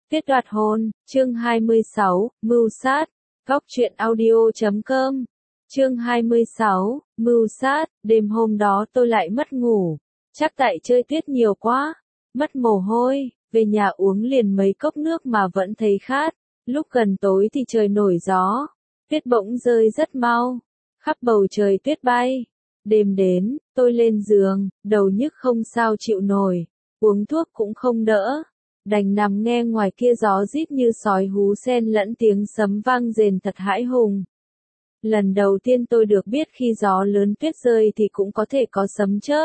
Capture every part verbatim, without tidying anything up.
Kết đoạt hôn, chương hai mươi sáu, mưu sát, góc truyện audio chấm com. Chương hai mươi sáu, mưu sát, đêm hôm đó tôi lại mất ngủ, chắc tại chơi tuyết nhiều quá, mất mồ hôi, về nhà uống liền mấy cốc nước mà vẫn thấy khát, lúc gần tối thì trời nổi gió, tuyết bỗng rơi rất mau, khắp bầu trời tuyết bay. Đêm đến, tôi lên giường, đầu nhức không sao chịu nổi, uống thuốc cũng không đỡ, đành nằm nghe ngoài kia gió rít như sói hú xen lẫn tiếng sấm vang rền thật hãi hùng. Lần đầu tiên tôi được biết khi gió lớn tuyết rơi thì cũng có thể có sấm chớp.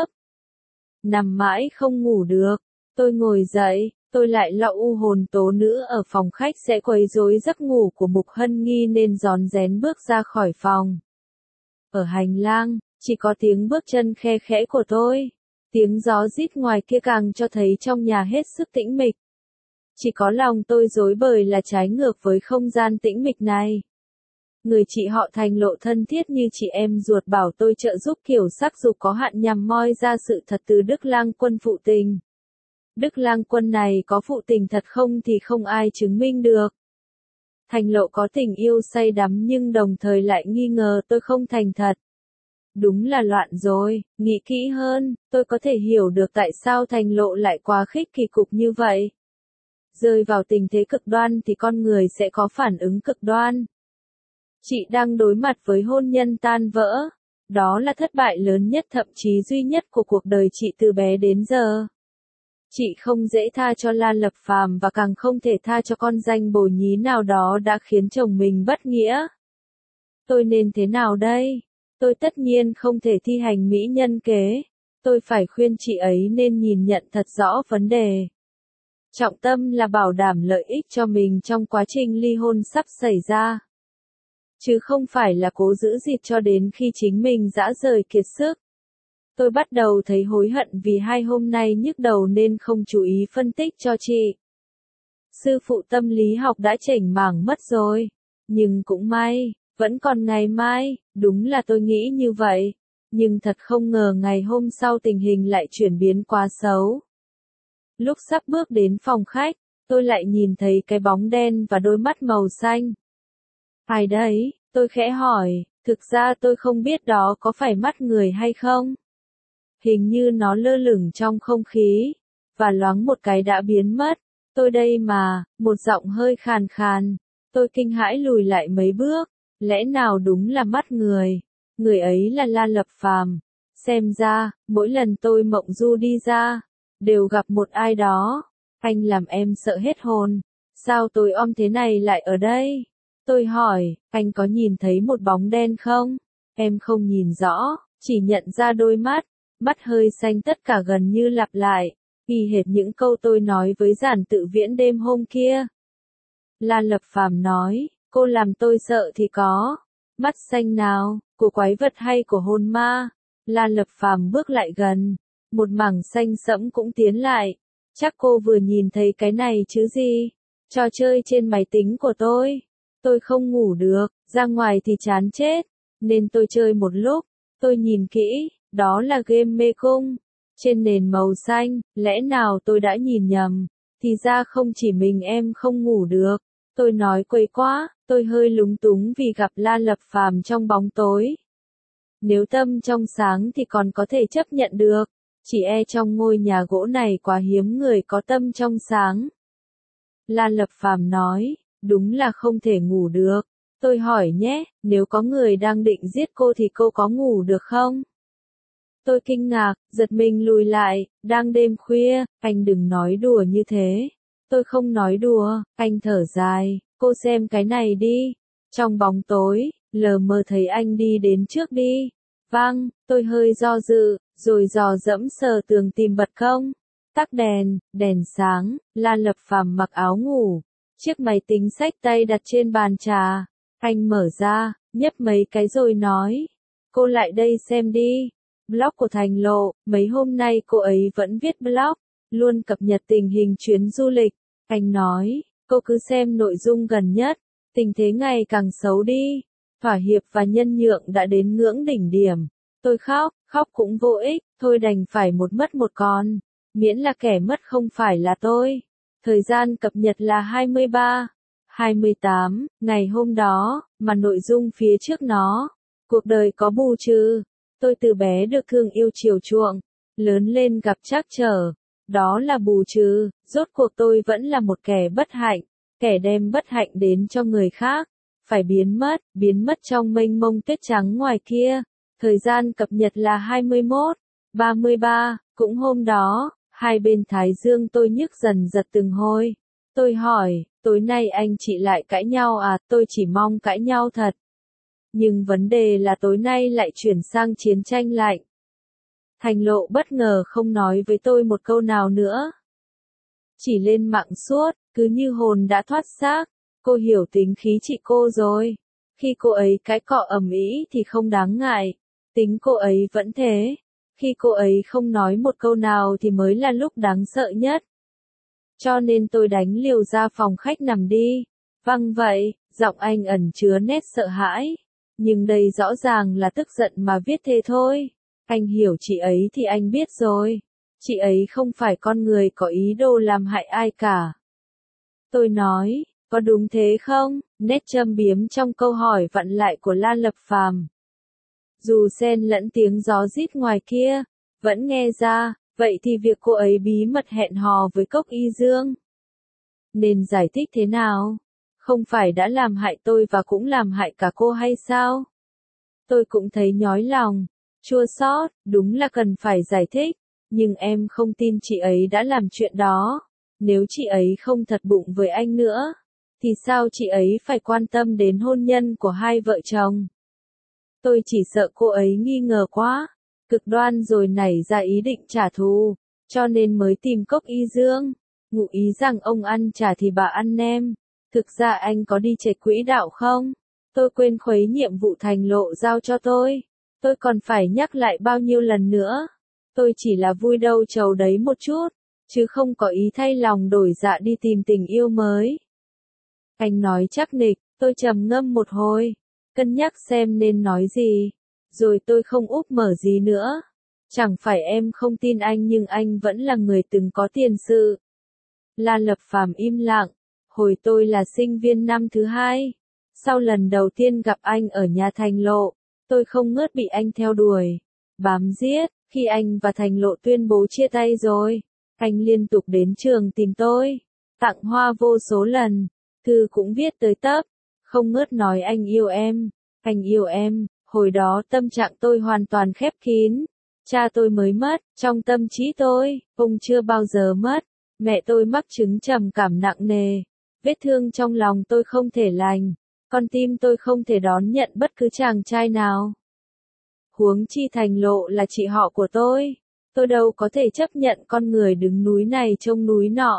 Nằm mãi không ngủ được, tôi ngồi dậy, tôi lại lo u hồn tố nữ ở phòng khách sẽ quấy rối giấc ngủ của Mục Hân Nghi nên rón rén bước ra khỏi phòng. Ở hành lang, chỉ có tiếng bước chân khe khẽ của tôi, tiếng gió rít ngoài kia càng cho thấy trong nhà hết sức tĩnh mịch. Chỉ có lòng tôi rối bời là trái ngược với không gian tĩnh mịch này. Người chị họ Thành lộ thân thiết như chị em ruột bảo tôi trợ giúp kiểu sắc dục có hạn nhằm moi ra sự thật từ Đức Lang Quân phụ tình. Đức Lang Quân này có phụ tình thật không thì không ai chứng minh được. Thành lộ có tình yêu say đắm nhưng đồng thời lại nghi ngờ tôi không thành thật. Đúng là loạn rồi, nghĩ kỹ hơn, tôi có thể hiểu được tại sao Thành lộ lại quá khích kỳ cục như vậy. Rơi vào tình thế cực đoan thì con người sẽ có phản ứng cực đoan. Chị đang đối mặt với hôn nhân tan vỡ. Đó là thất bại lớn nhất thậm chí duy nhất của cuộc đời chị từ bé đến giờ. Chị không dễ tha cho La Lập Phàm và càng không thể tha cho con danh bồ nhí nào đó đã khiến chồng mình bất nghĩa. Tôi nên thế nào đây? Tôi tất nhiên không thể thi hành mỹ nhân kế. Tôi phải khuyên chị ấy nên nhìn nhận thật rõ vấn đề. Trọng tâm là bảo đảm lợi ích cho mình trong quá trình ly hôn sắp xảy ra. Chứ không phải là cố giữ gìn cho đến khi chính mình rã rời kiệt sức. Tôi bắt đầu thấy hối hận vì hai hôm nay nhức đầu nên không chú ý phân tích cho chị. Sư phụ tâm lý học đã chểnh mảng mất rồi. Nhưng cũng may, vẫn còn ngày mai, đúng là tôi nghĩ như vậy. Nhưng thật không ngờ ngày hôm sau tình hình lại chuyển biến quá xấu. Lúc sắp bước đến phòng khách, tôi lại nhìn thấy cái bóng đen và đôi mắt màu xanh. Ai đấy, tôi khẽ hỏi, thực ra tôi không biết đó có phải mắt người hay không. Hình như nó lơ lửng trong không khí, và loáng một cái đã biến mất. Tôi đây mà, một giọng hơi khàn khàn. Tôi kinh hãi lùi lại mấy bước, lẽ nào đúng là mắt người. Người ấy là La Lập Phàm. Xem ra, mỗi lần tôi mộng du đi ra, đều gặp một ai đó. Anh làm em sợ hết hồn. Sao tôi om thế này lại ở đây? Tôi hỏi, anh có nhìn thấy một bóng đen không? Em không nhìn rõ, chỉ nhận ra đôi mắt, mắt hơi xanh tất cả gần như lặp lại, y hệt những câu tôi nói với Giản Tự Viễn đêm hôm kia. La Lập Phàm nói, cô làm tôi sợ thì có. Mắt xanh nào, của quái vật hay của hồn ma? La Lập Phàm bước lại gần, một mảng xanh sẫm cũng tiến lại. Chắc cô vừa nhìn thấy cái này chứ gì? Trò chơi trên máy tính của tôi. Tôi không ngủ được, ra ngoài thì chán chết, nên tôi chơi một lúc, tôi nhìn kỹ, đó là game mê cung, trên nền màu xanh, lẽ nào tôi đã nhìn nhầm, thì ra không chỉ mình em không ngủ được, tôi nói quấy quá, tôi hơi lúng túng vì gặp La Lập Phàm trong bóng tối. Nếu tâm trong sáng thì còn có thể chấp nhận được, chỉ e trong ngôi nhà gỗ này quá hiếm người có tâm trong sáng. La Lập Phàm nói. Đúng là không thể ngủ được. Tôi hỏi nhé, nếu có người đang định giết cô thì cô có ngủ được không? Tôi kinh ngạc, giật mình lùi lại, đang đêm khuya, anh đừng nói đùa như thế. Tôi không nói đùa, anh thở dài, cô xem cái này đi. Trong bóng tối, lờ mờ thấy anh đi đến trước đi. Vâng, tôi hơi do dự, rồi dò dẫm sờ tường tìm bật không. Tắt đèn, đèn sáng, La Lập Phàm mặc áo ngủ. Chiếc máy tính xách tay đặt trên bàn trà, anh mở ra, nhấp mấy cái rồi nói, cô lại đây xem đi, blog của Thành Lộ, mấy hôm nay cô ấy vẫn viết blog, luôn cập nhật tình hình chuyến du lịch, anh nói, cô cứ xem nội dung gần nhất, tình thế ngày càng xấu đi, thỏa hiệp và nhân nhượng đã đến ngưỡng đỉnh điểm, tôi khóc, khóc cũng vô ích, thôi đành phải một mất một con, miễn là kẻ mất không phải là tôi. Thời gian cập nhật là hai mươi ba, hai mươi tám, ngày hôm đó, mà nội dung phía trước nó. Cuộc đời có bù trừ. Tôi từ bé được thương yêu chiều chuộng, lớn lên gặp trắc trở. Đó là bù trừ, rốt cuộc tôi vẫn là một kẻ bất hạnh, kẻ đem bất hạnh đến cho người khác. Phải biến mất, biến mất trong mênh mông tuyết trắng ngoài kia. Thời gian cập nhật là hai mươi mốt, ba mươi ba, cũng hôm đó, hai bên thái dương tôi nhức dần giật từng hồi. Tôi hỏi, tối nay anh chị lại cãi nhau à, tôi chỉ mong cãi nhau thật. Nhưng vấn đề là tối nay lại chuyển sang chiến tranh lạnh. Thành Lộ bất ngờ không nói với tôi một câu nào nữa. Chỉ lên mạng suốt, cứ như hồn đã thoát xác. Cô hiểu tính khí chị cô rồi. Khi cô ấy cãi cọ ầm ĩ thì không đáng ngại. Tính cô ấy vẫn thế. Khi cô ấy không nói một câu nào thì mới là lúc đáng sợ nhất. Cho nên tôi đánh liều ra phòng khách nằm đi. Vâng vậy, giọng anh ẩn chứa nét sợ hãi. Nhưng đây rõ ràng là tức giận mà viết thế thôi. Anh hiểu chị ấy thì anh biết rồi. Chị ấy không phải con người có ý đồ làm hại ai cả. Tôi nói, có đúng thế không? Nét châm biếm trong câu hỏi vặn lại của La Lập Phàm. Dù xen lẫn tiếng gió rít ngoài kia, vẫn nghe ra, vậy thì việc cô ấy bí mật hẹn hò với Cốc Y Dương. Nên giải thích thế nào? Không phải đã làm hại tôi và cũng làm hại cả cô hay sao? Tôi cũng thấy nhói lòng, chua xót, đúng là cần phải giải thích, nhưng em không tin chị ấy đã làm chuyện đó. Nếu chị ấy không thật bụng với anh nữa, thì sao chị ấy phải quan tâm đến hôn nhân của hai vợ chồng? Tôi chỉ sợ cô ấy nghi ngờ quá, cực đoan rồi nảy ra ý định trả thù, cho nên mới tìm Cốc Y Dương, ngụ ý rằng ông ăn chả thì bà ăn nem. Thực ra anh có đi chệch quỹ đạo không? Tôi quên khuấy nhiệm vụ Thành Lộ giao cho tôi. Tôi còn phải nhắc lại bao nhiêu lần nữa. Tôi chỉ là vui đâu trầu đấy một chút, chứ không có ý thay lòng đổi dạ đi tìm tình yêu mới. Anh nói chắc nịch, tôi trầm ngâm một hồi, cân nhắc xem nên nói gì. Rồi tôi không úp mở gì nữa. Chẳng phải em không tin anh nhưng anh vẫn là người từng có tiền sự. La Lập Phàm im lặng. Hồi tôi là sinh viên năm thứ hai. Sau lần đầu tiên gặp anh ở nhà Thành Lộ, tôi không ngớt bị anh theo đuổi, bám giết. Khi anh và Thành Lộ tuyên bố chia tay rồi, anh liên tục đến trường tìm tôi, tặng hoa vô số lần, thư cũng viết tới tấp, không ngớt nói anh yêu em, anh yêu em. Hồi đó tâm trạng tôi hoàn toàn khép kín. Cha tôi mới mất, trong tâm trí tôi, ông chưa bao giờ mất. Mẹ tôi mắc chứng trầm cảm nặng nề. Vết thương trong lòng tôi không thể lành. Con tim tôi không thể đón nhận bất cứ chàng trai nào. Huống chi Thành Lộ là chị họ của tôi. Tôi đâu có thể chấp nhận con người đứng núi này trông núi nọ.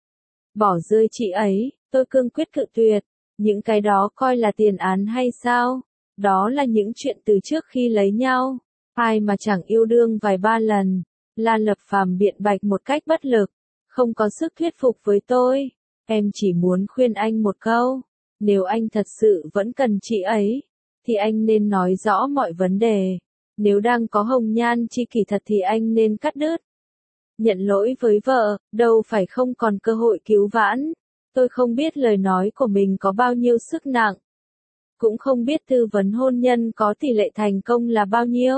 Bỏ rơi chị ấy, tôi cương quyết cự tuyệt. Những cái đó coi là tiền án hay sao? Đó là những chuyện từ trước khi lấy nhau. Ai mà chẳng yêu đương vài ba lần. La Lập Phàm biện bạch một cách bất lực. Không có sức thuyết phục với tôi. Em chỉ muốn khuyên anh một câu. Nếu anh thật sự vẫn cần chị ấy, thì anh nên nói rõ mọi vấn đề. Nếu đang có hồng nhan chi kỷ thật thì anh nên cắt đứt. Nhận lỗi với vợ, đâu phải không còn cơ hội cứu vãn. Tôi không biết lời nói của mình có bao nhiêu sức nặng. Cũng không biết tư vấn hôn nhân có tỷ lệ thành công là bao nhiêu.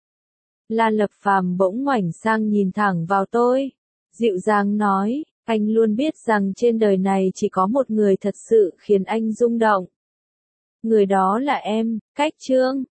La Lập Phàm bỗng ngoảnh sang nhìn thẳng vào tôi. Dịu dàng nói, anh luôn biết rằng trên đời này chỉ có một người thật sự khiến anh rung động. Người đó là em, Cách Trương.